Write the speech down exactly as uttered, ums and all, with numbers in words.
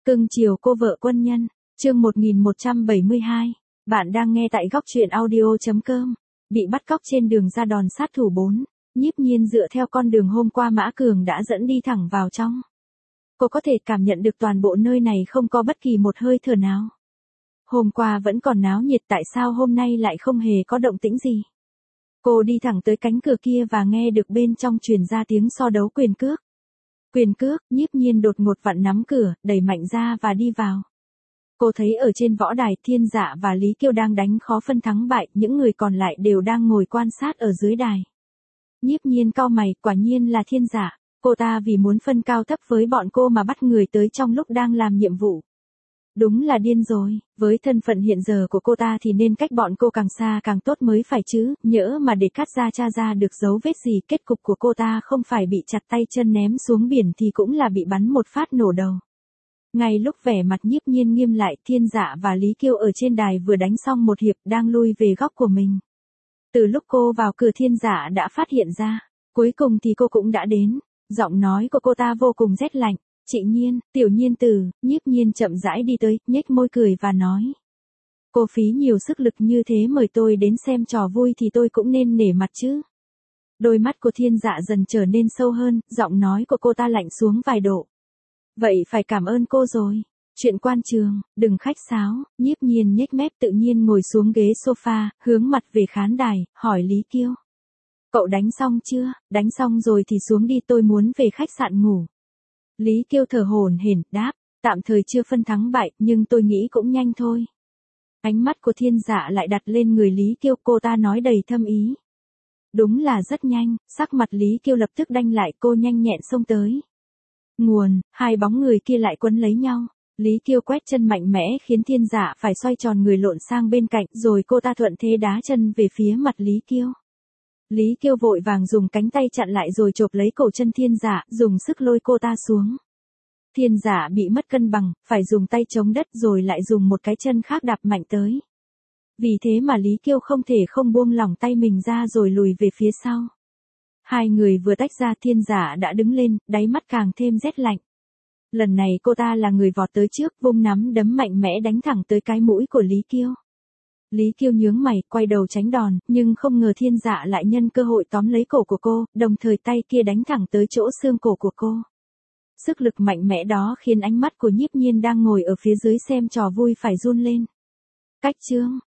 Cưng chiều cô vợ quân nhân, chương một nghìn một trăm bảy mươi hai. Bạn đang nghe tại góc truyện audio.com. Bị bắt cóc trên đường ra đòn sát thủ bốn. Nhiếp Nhiên dựa theo con đường hôm qua Mã Cường đã dẫn đi thẳng vào trong. Cô có thể cảm nhận được toàn bộ nơi này không có bất kỳ một hơi thở nào. Hôm qua vẫn còn náo nhiệt, tại sao hôm nay lại không hề có động tĩnh gì? Cô đi thẳng tới cánh cửa kia và nghe được bên trong truyền ra tiếng so đấu quyền cước. Quyền cước, Nhiếp Nhiên đột ngột vặn nắm cửa, đẩy mạnh ra và đi vào. Cô thấy ở trên võ đài Thiên Dạ và Lý Kiêu đang đánh khó phân thắng bại, những người còn lại đều đang ngồi quan sát ở dưới đài. Nhiếp Nhiên cau mày, quả nhiên là Thiên Dạ, cô ta vì muốn phân cao thấp với bọn cô mà bắt người tới trong lúc đang làm nhiệm vụ. Đúng là điên rồi, với thân phận hiện giờ của cô ta thì nên cách bọn cô càng xa càng tốt mới phải chứ, nhỡ mà để cắt ra tra ra được dấu vết gì, kết cục của cô ta không phải bị chặt tay chân ném xuống biển thì cũng là bị bắn một phát nổ đầu. Ngay lúc vẻ mặt Nhiếp Nhiên nghiêm lại, Thiên Dạ và Lý Kiêu ở trên đài vừa đánh xong một hiệp đang lui về góc của mình. Từ lúc cô vào cửa Thiên Dạ đã phát hiện ra, cuối cùng thì cô cũng đã đến, giọng nói của cô ta vô cùng rét lạnh. Chị Nhiên, Tiểu Nhiên Tử. Nhiếp Nhiên chậm rãi đi tới, nhếch môi cười và nói. Cô phí nhiều sức lực như thế mời tôi đến xem trò vui thì tôi cũng nên nể mặt chứ. Đôi mắt của Thiên Dạ dần trở nên sâu hơn, giọng nói của cô ta lạnh xuống vài độ. Vậy phải cảm ơn cô rồi. Chuyện quan trường, đừng khách sáo. Nhiếp Nhiên nhếch mép tự nhiên ngồi xuống ghế sofa, hướng mặt về khán đài, hỏi Lý Kiêu. Cậu đánh xong chưa? Đánh xong rồi thì xuống đi, tôi muốn về khách sạn ngủ. Lý Kiêu thở hổn hển đáp, tạm thời chưa phân thắng bại, nhưng tôi nghĩ cũng nhanh thôi. Ánh mắt của Thiên Dạ lại đặt lên người Lý Kiêu, cô ta nói đầy thâm ý. Đúng là rất nhanh, sắc mặt Lý Kiêu lập tức đanh lại, cô nhanh nhẹn xông tới. Nguồn, hai bóng người kia lại quấn lấy nhau. Lý Kiêu quét chân mạnh mẽ khiến Thiên Dạ phải xoay tròn người lộn sang bên cạnh, rồi cô ta thuận thế đá chân về phía mặt Lý Kiêu. Lý Kiêu vội vàng dùng cánh tay chặn lại rồi chộp lấy cổ chân Thiên Dạ, dùng sức lôi cô ta xuống. Thiên Dạ bị mất cân bằng, phải dùng tay chống đất rồi lại dùng một cái chân khác đạp mạnh tới. Vì thế mà Lý Kiêu không thể không buông lỏng tay mình ra rồi lùi về phía sau. Hai người vừa tách ra, Thiên Dạ đã đứng lên, đáy mắt càng thêm rét lạnh. Lần này cô ta là người vọt tới trước, vung nắm đấm mạnh mẽ đánh thẳng tới cái mũi của Lý Kiêu. Lý Kiêu nhướng mày, quay đầu tránh đòn, nhưng không ngờ Thiên Dạ lại nhân cơ hội tóm lấy cổ của cô, đồng thời tay kia đánh thẳng tới chỗ xương cổ của cô. Sức lực mạnh mẽ đó khiến ánh mắt của Nhiếp Nhiên đang ngồi ở phía dưới xem trò vui phải run lên. Cách chương,